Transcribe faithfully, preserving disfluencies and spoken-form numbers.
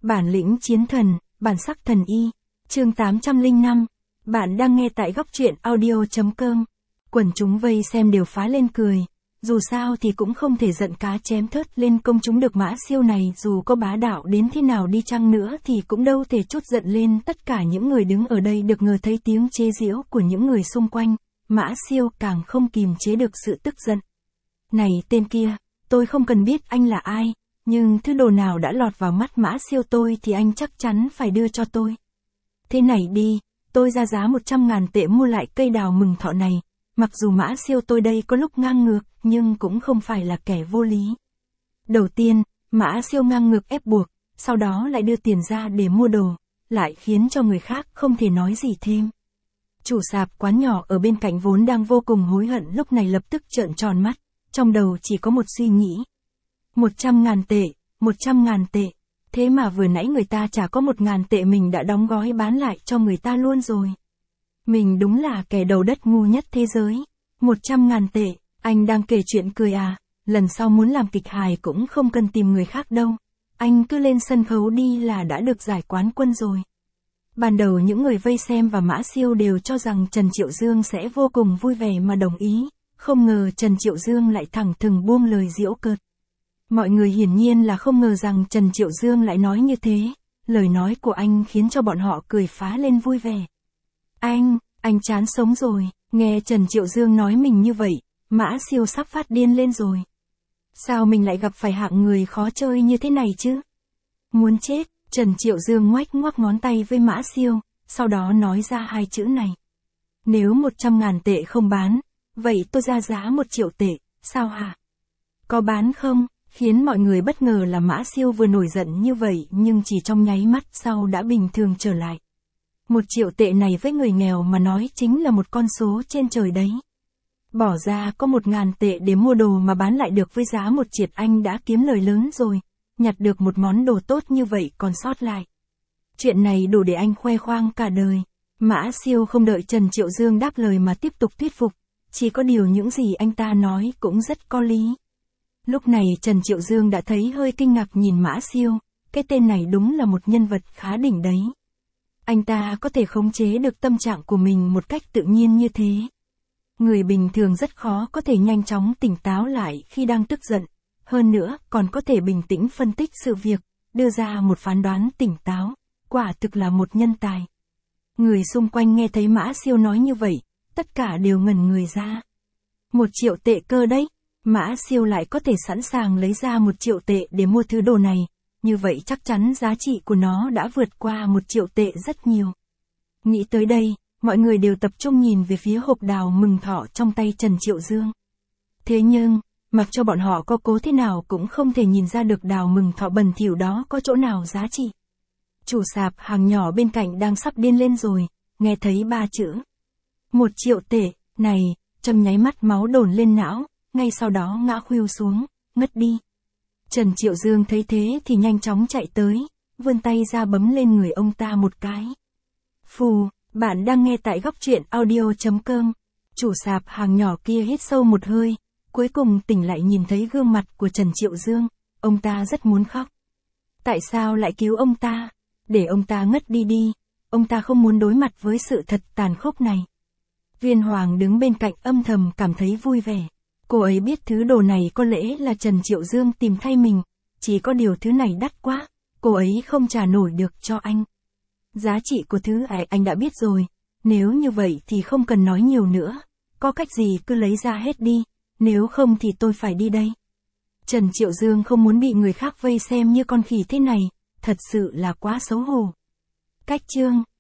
Bản lĩnh chiến thần, bản sắc thần y. Chương tám trăm lẻ năm. Bạn đang nghe tại góc truyện audio.com. Quần chúng vây xem đều phá lên cười. Dù sao thì cũng không thể giận cá chém thớt lên công chúng được. Mã Siêu này dù có bá đạo đến thế nào đi chăng nữa thì cũng đâu thể trút giận lên. Tất cả những người đứng ở đây được ngờ thấy tiếng chế giễu của những người xung quanh. Mã Siêu càng không kìm chế được sự tức giận. Này tên kia, tôi không cần biết anh là ai, nhưng thứ đồ nào đã lọt vào mắt Mã Siêu tôi thì anh chắc chắn phải đưa cho tôi. Thế này đi, tôi ra giá một trăm ngàn tệ mua lại cây đào mừng thọ này. Mặc dù Mã Siêu tôi đây có lúc ngang ngược, nhưng cũng không phải là kẻ vô lý. Đầu tiên, Mã Siêu ngang ngược ép buộc, sau đó lại đưa tiền ra để mua đồ, lại khiến cho người khác không thể nói gì thêm. Chủ sạp quán nhỏ ở bên cạnh vốn đang vô cùng hối hận lúc này lập tức trợn tròn mắt, trong đầu chỉ có một suy nghĩ. Một trăm ngàn tệ, một trăm ngàn tệ, thế mà vừa nãy người ta chả có một ngàn tệ mình đã đóng gói bán lại cho người ta luôn rồi. Mình đúng là kẻ đầu đất ngu nhất thế giới. Một trăm ngàn tệ, anh đang kể chuyện cười à, lần sau muốn làm kịch hài cũng không cần tìm người khác đâu. Anh cứ lên sân khấu đi là đã được giải quán quân rồi. Ban đầu những người vây xem và Mã Siêu đều cho rằng Trần Triệu Dương sẽ vô cùng vui vẻ mà đồng ý, không ngờ Trần Triệu Dương lại thẳng thừng buông lời giễu cợt. Mọi người hiển nhiên là không ngờ rằng Trần Triệu Dương lại nói như thế, lời nói của anh khiến cho bọn họ cười phá lên vui vẻ. Anh, anh chán sống rồi, nghe Trần Triệu Dương nói mình như vậy, Mã Siêu sắp phát điên lên rồi. Sao mình lại gặp phải hạng người khó chơi như thế này chứ? Muốn chết, Trần Triệu Dương ngoách ngoắc ngón tay với Mã Siêu, sau đó nói ra hai chữ này. Nếu một trăm ngàn tệ không bán, vậy tôi ra giá một triệu tệ, sao hả? Có bán không? Khiến mọi người bất ngờ là Mã Siêu vừa nổi giận như vậy nhưng chỉ trong nháy mắt sau đã bình thường trở lại. Một triệu tệ này với người nghèo mà nói chính là một con số trên trời đấy. Bỏ ra có một ngàn tệ để mua đồ mà bán lại được với giá một triệt anh đã kiếm lời lớn rồi. Nhặt được một món đồ tốt như vậy còn sót lại. Chuyện này đủ để anh khoe khoang cả đời. Mã Siêu không đợi Trần Triệu Dương đáp lời mà tiếp tục thuyết phục. Chỉ có điều những gì anh ta nói cũng rất có lý. Lúc này Trần Triệu Dương đã thấy hơi kinh ngạc nhìn Mã Siêu. Cái tên này đúng là một nhân vật khá đỉnh đấy. Anh ta có thể khống chế được tâm trạng của mình một cách tự nhiên như thế. Người bình thường rất khó có thể nhanh chóng tỉnh táo lại khi đang tức giận. Hơn nữa, còn có thể bình tĩnh phân tích sự việc, đưa ra một phán đoán tỉnh táo, quả thực là một nhân tài. Người xung quanh nghe thấy Mã Siêu nói như vậy, tất cả đều ngẩn người ra. Một triệu tệ cơ đấy, Mã Siêu lại có thể sẵn sàng lấy ra một triệu tệ để mua thứ đồ này, như vậy chắc chắn giá trị của nó đã vượt qua một triệu tệ rất nhiều. Nghĩ tới đây, mọi người đều tập trung nhìn về phía hộp đào mừng thọ trong tay Trần Triệu Dương. Thế nhưng, mặc cho bọn họ có cố thế nào cũng không thể nhìn ra được đào mừng thọ bẩn thỉu đó có chỗ nào giá trị. Chủ sạp hàng nhỏ bên cạnh đang sắp điên lên rồi, nghe thấy ba chữ. Một triệu tệ, này, trong nháy mắt máu đổn lên não, ngay sau đó ngã khuỵu xuống, ngất đi. Trần Triệu Dương thấy thế thì nhanh chóng chạy tới, vươn tay ra bấm lên người ông ta một cái. Phù, bạn đang nghe tại góc truyện audio.com. Chủ sạp hàng nhỏ kia hít sâu một hơi. Cuối cùng tỉnh lại nhìn thấy gương mặt của Trần Triệu Dương, ông ta rất muốn khóc. Tại sao lại cứu ông ta? Để ông ta ngất đi đi, ông ta không muốn đối mặt với sự thật tàn khốc này. Viên Hoàng đứng bên cạnh âm thầm cảm thấy vui vẻ. Cô ấy biết thứ đồ này có lẽ là Trần Triệu Dương tìm thay mình, chỉ có điều thứ này đắt quá, cô ấy không trả nổi được cho anh. Giá trị của thứ ấy anh đã biết rồi, nếu như vậy thì không cần nói nhiều nữa, có cách gì cứ lấy ra hết đi. Nếu không thì tôi phải đi đây. Trần Triệu Dương không muốn bị người khác vây xem như con khỉ thế này, thật sự là quá xấu hổ. Cách chương